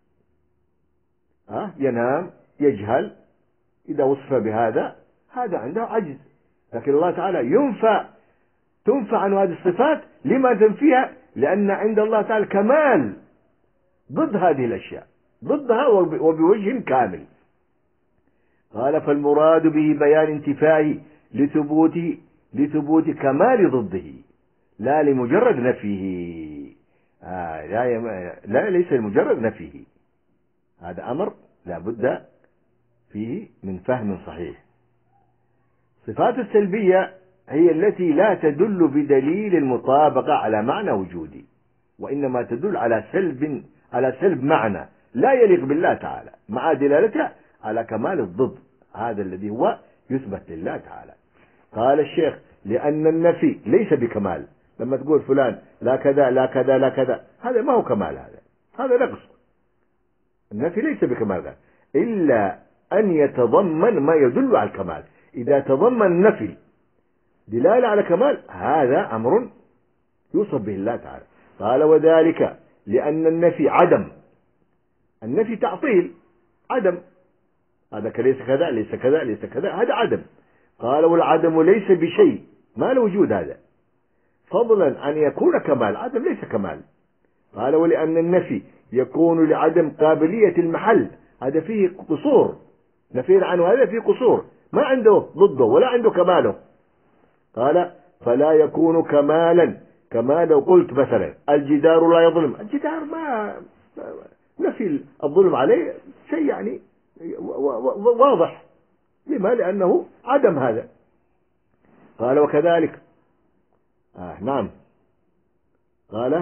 ها ينام يجهل، إذا وصف بهذا هذا عنده عجز. لكن الله تعالى ينفى تنفى عنه هذه الصفات. لما تنفيها؟ لأن عند الله تعالى كمال ضد هذه الأشياء، ضدها وبوجه كامل. قال فالمراد به بيان انتفائه لثبوت لثبوت كمال ضده لا لمجرد نفيه. آه لا, لا ليس لمجرد نفيه، هذا أمر لا بد فيه من فهم صحيح. صفات السلبية هي التي لا تدل بدليل المطابقة على معنى وجودي، وإنما تدل على سلب على سلب معنى لا يليق بالله تعالى مع دلالتها على كمال الضد، هذا الذي هو يثبت لله تعالى. قال الشيخ لأن النفي ليس بكمال. لما تقول فلان لا كذا لا كذا لا كذا، هذا ما هو كمال، هذا هذا نقص. النفي ليس بكمال ذلك إلا أن يتضمن ما يدل على الكمال. إذا تضمن النفي دلالة على كمال هذا أمر يوصف به الله تعالى. قال وذلك لأن النفي عدم، النفي تعطيل عدم، هذا ليس كذا ليس كذا ليس كذا، هذا عدم. قال والعدم ليس بشيء، ما له وجود هذا، فضلا أن يكون كمال، عدم ليس كمال. قال ولأن النفي يكون لعدم قابلية المحل، هذا فيه قصور، نفي عنه هذا فيه قصور، ما عنده ضده ولا عنده كماله. قال فلا يكون كمالا كما لو قلت مثلا الجدار لا يظلم، الجدار ما نفي الظلم عليه شيء يعني واضح، لما؟ لأنه عدم هذا. قال وكذلك آه نعم قال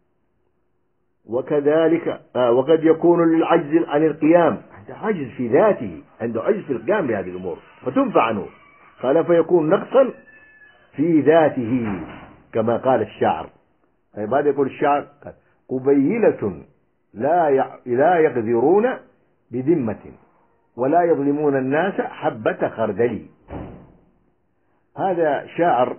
وكذلك آه وقد يكون للعجز عن القيام، عجز في ذاته، عنده عجز في القيام بهذه الأمور فتنفع عنه. قال فيكون نقصا في ذاته كما قال الشاعر. طيب هذا يقول الشاعر قبيلة لا لا يقدرون بذمة ولا يظلمون الناس حبة خردل. هذا شاعر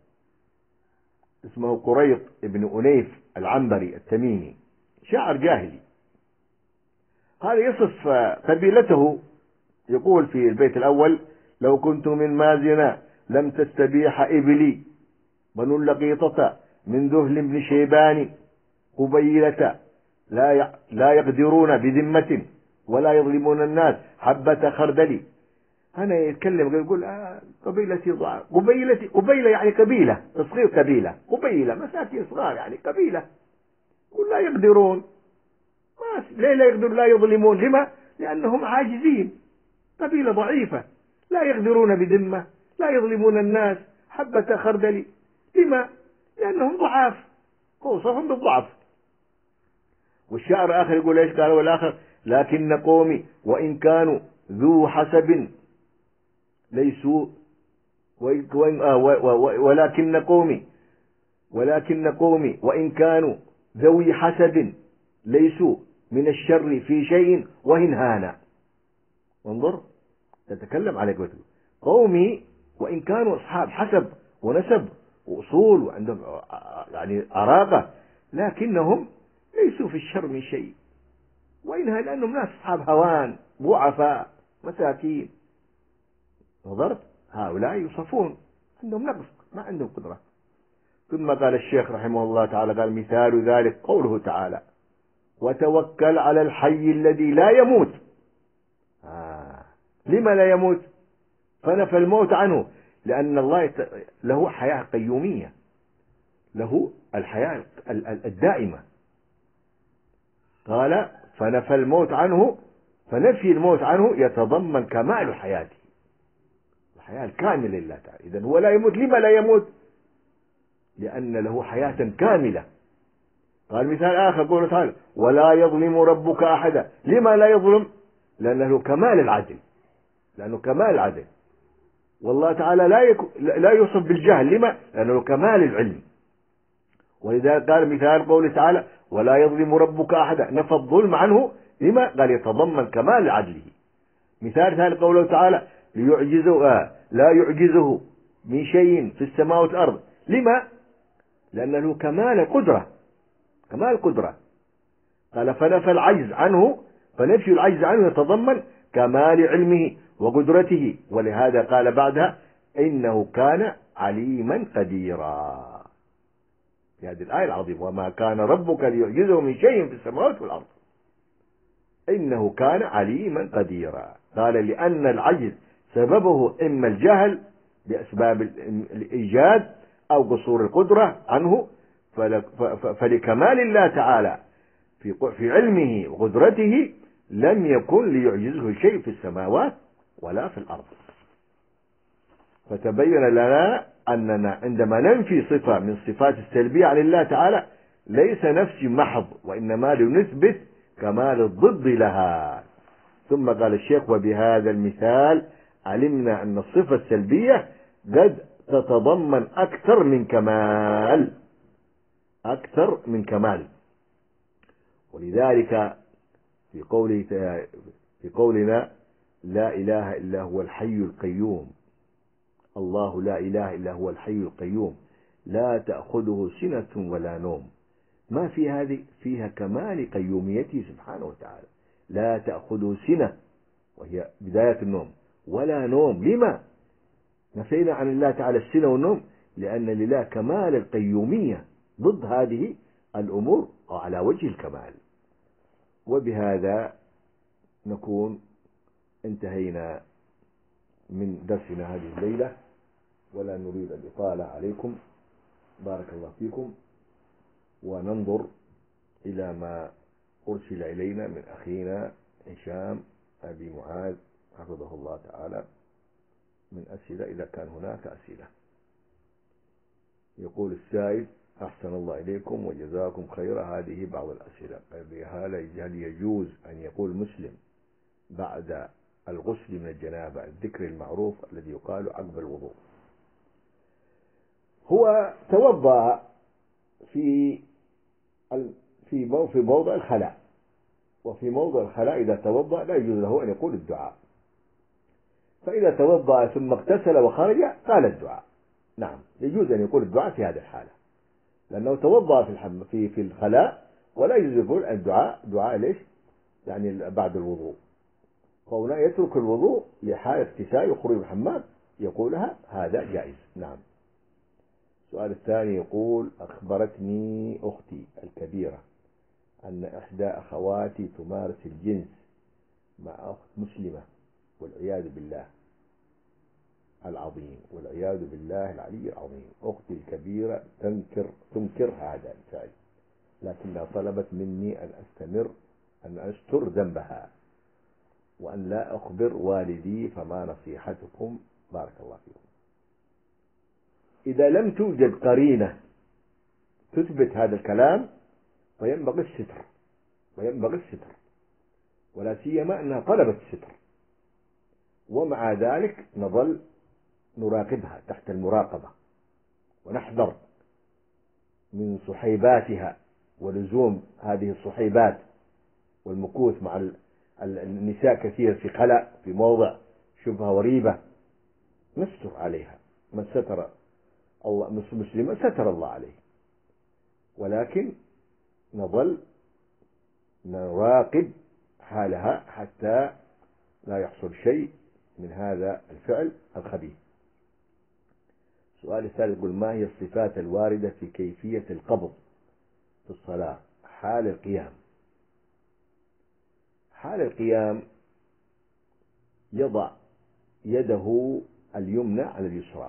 اسمه قريط ابن أنيف العنبري التميمي، شاعر جاهلي. هذا يصف قبيلته، يقول في البيت الأول لو كنت من مازنة لم تستبيح إبلي بنو اللقيطة من ذهل بن شيبان قبيلة لا لا يقدرون بذمة ولا يظلمون الناس حبة خردل. هنا يتكلم يقول آه قبيلتي ضعف، قبيلتي قبيلة يعني قبيلة تصغير، قبيلة قبيلة مساكين صغار يعني قبيلة، يقول لا يقدرون، ما ليه لا يقدرون لا يظلمون؟ لما؟ لأنهم عاجزين، قبيلة ضعيفة لا يقدرون بذمة لا يظلمون الناس حبة خردل. لما؟ لأنهم ضعاف، وصفهم بالضعف. والشاعر آخر يقول ايش؟ قال والآخر لكن قومي وإن كانوا ذو حسب ليسوا ولكن قومي ولكن قومي وإن كانوا ذوي حسب ليسوا من الشر في شيء وإن هانا. انظر تتكلم عليك وتقول قومي وإن كانوا أصحاب حسب ونسب وأصول وعندهم يعني عراقة، لكنهم ليسوا في الشر من شيء وإنها، لأنهم ناس أصحاب هوان ضعفاء مساكين. نظرت هؤلاء يوصفون عندهم نقص، ما عندهم قدرة. ثم قال الشيخ رحمه الله تعالى قال مثال ذلك قوله تعالى وتوكل على الحي الذي لا يموت. آه. لما لا يموت؟ فنفى الموت عنه، لأن الله له حياة قيومية، له الحياة الدائمة. قال فنفى الموت عنه، فنفي الموت عنه يتضمن كمال حياته، الحياة الكاملة لله تعالى. إذن هو لا يموت. لما لا يموت؟ لأن له حياة كاملة. قال مثال آخر قوله تعالى ولا يظلم ربك أحدا. لما لا يظلم؟ لأنه له كمال العدل، لأنه كمال العدل. والله تعالى لا يك... لا يوصف بالجهل. لما؟ لأنه له كمال العلم. ولذا قال مثال قوله تعالى ولا يظلم ربك أحدا، نفى الظلم عنه. لما؟ قال يتضمن كمال عدله. مثال ثاني قوله تعالى ليعجزه آه لا يعجزه من شيء في السماوات والأرض. لما؟ لأن له كمال القدرة، كمال القدرة. قال فنفى العجز عنه، فنفي العجز عنه يتضمن كمال علمه وقدرته. ولهذا قال بعدها إنه كان عليما قديرا في هذه الآية العظيمة وما كان ربك ليعجزه من شيء في السماوات والأرض إنه كان عليما قديرا. قال لأن العجز سببه إما الجهل بأسباب الإيجاد أو قصور القدرة عنه، فلكمال الله تعالى في علمه وقدرته لم يكن ليعجزه شيء في السماوات ولا في الأرض. فتبين لنا أننا عندما ننفي صفة من الصفات السلبية عن الله تعالى ليس نفي محض، وإنما لنثبت كمال الضد لها. ثم قال الشيخ وبهذا المثال علمنا أن الصفة السلبية قد تتضمن أكثر من كمال، أكثر من كمال. ولذلك في قوله في قولنا لا إله إلا هو الحي القيوم، الله لا إله إلا هو الحي القيوم لا تأخذه سنة ولا نوم. ما في هذه فيها كمال قيوميته سبحانه وتعالى. لا تأخذه سنة وهي بداية النوم ولا نوم. لما نفينا عن الله تعالى السنة والنوم؟ لأن لله كمال القيومية ضد هذه الأمور على وجه الكمال. وبهذا نكون انتهينا من درسنا هذه الليلة، ولا نريد الإطالة عليكم. بارك الله فيكم. وننظر إلى ما أرسل إلينا من أخينا هشام أبي معاذ حفظه الله تعالى من أسئلة إذا كان هناك أسئلة. يقول السائل أحسن الله إليكم وجزاكم خير، هذه بعض الأسئلة. هل يجوز أن يقول مسلم بعد الغسل من الجنابة الذكر المعروف الذي يقال عقب الوضوء؟ هو توضأ في في في موضع الخلاء، وفي موضع الخلاء إذا توضأ لا يجوز له أن يقول الدعاء. فإذا توضأ ثم اغتسل وخرج قال الدعاء. نعم يجوز أن يقول الدعاء في هذه الحالة، لأنه توضأ في الحم في في الخلاء ولا يجوز يقول الدعاء. دعاء ليش؟ يعني بعد الوضوء. فهنا يترك الوضوء لحال اغتسال وخروج الحمام يقولها، هذا جائز. نعم. السؤال الثاني يقول أخبرتني أختي الكبيرة أن إحدى أخواتي تمارس الجنس مع أخت مسلمة، والعياذ بالله العظيم، والعياذ بالله العلي العظيم. أختي الكبيرة تنكر تنكر هذا الفعل، لكنها طلبت مني أن أستمر أن أستر ذنبها وأن لا أخبر والدي، فما نصيحتكم؟ بارك الله فيكم. إذا لم توجد قرينة تثبت هذا الكلام فينبغي الستر، وينبغي الستر، ولا سيما أنها طلبت الستر. ومع ذلك نظل نراقبها تحت المراقبة، ونحذر من صحيباتها ولزوم هذه الصحيبات والمكوث مع النساء كثير في خلأ في موضع شبهة وريبة. نستر عليها، من ستر الله مسلما ستر الله عليه، ولكن نظل نراقب حالها حتى لا يحصل شيء من هذا الفعل الخبيث. السؤال الثالث يقول ما هي الصفات الواردة في كيفية القبض في الصلاة حال القيام؟ حال القيام يضع يده اليمنى على اليسرى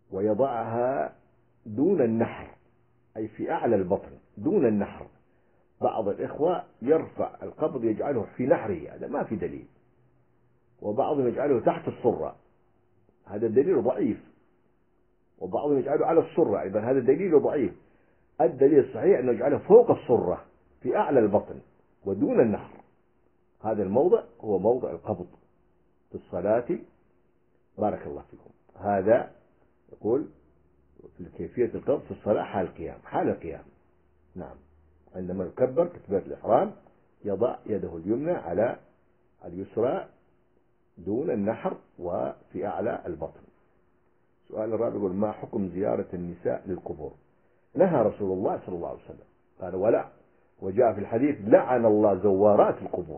ويضعها دون النحر، أي في أعلى البطن دون النحر، بعض الإخوة يرفع القبض يجعله في نحره، هذا ما في دليل، وبعضهم يجعله تحت الصرة، هذا الدليل ضعيف، وبعضهم يجعله على الصرة أيضا، هذا دليل ضعيف. الدليل الصحيح أنه يجعله فوق الصرة في أعلى البطن ودون النحر، هذا الموضع هو موضع القبض في الصلاة. بارك الله فيكم. هذا يقول في كيفية القبض في الصلاة حال القيام، حال القيام. نعم، عندما يكبر تكبيرة الإحرام يضع يده اليمنى على اليسرى دون النحر وفي أعلى البطن. سؤال الرابع يقول: ما حكم زيارة النساء للقبور؟ نهى رسول الله صلى الله عليه وسلم، قال: ولا، وجاء في الحديث: لعن الله زوارات القبور.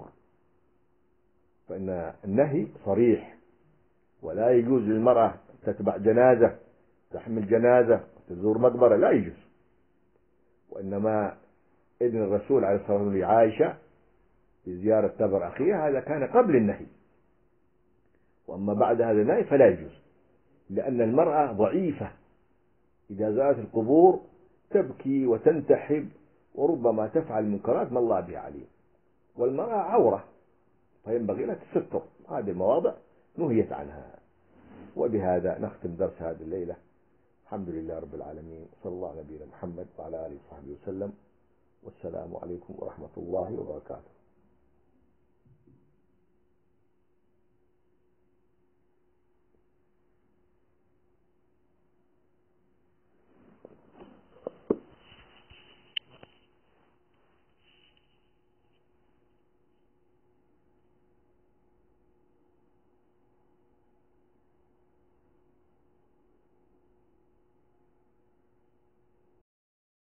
فإن النهي صريح، ولا يجوز للمرأة تتبع جنازة، تحمل جنازة، تزور مقبرة، لا يجوز. وإنما إذن الرسول عليه الصلاة والسلام لعائشة في زيارة قبر أخيها هذا كان قبل النهي، وأما بعد هذا النهي فلا يجوز، لأن المرأة ضعيفة إذا زارت القبور تبكي وتنتحب وربما تفعل منكرات ما الله بها عليم، والمرأة عورة فينبغي لها الستر، هذه المواضع نهيت عنها. وبهذا نختم درس هذه الليلة. الحمد لله رب العالمين، صلى الله على نبينا محمد وعلى آله وصحبه وسلم، والسلام عليكم ورحمة الله وبركاته.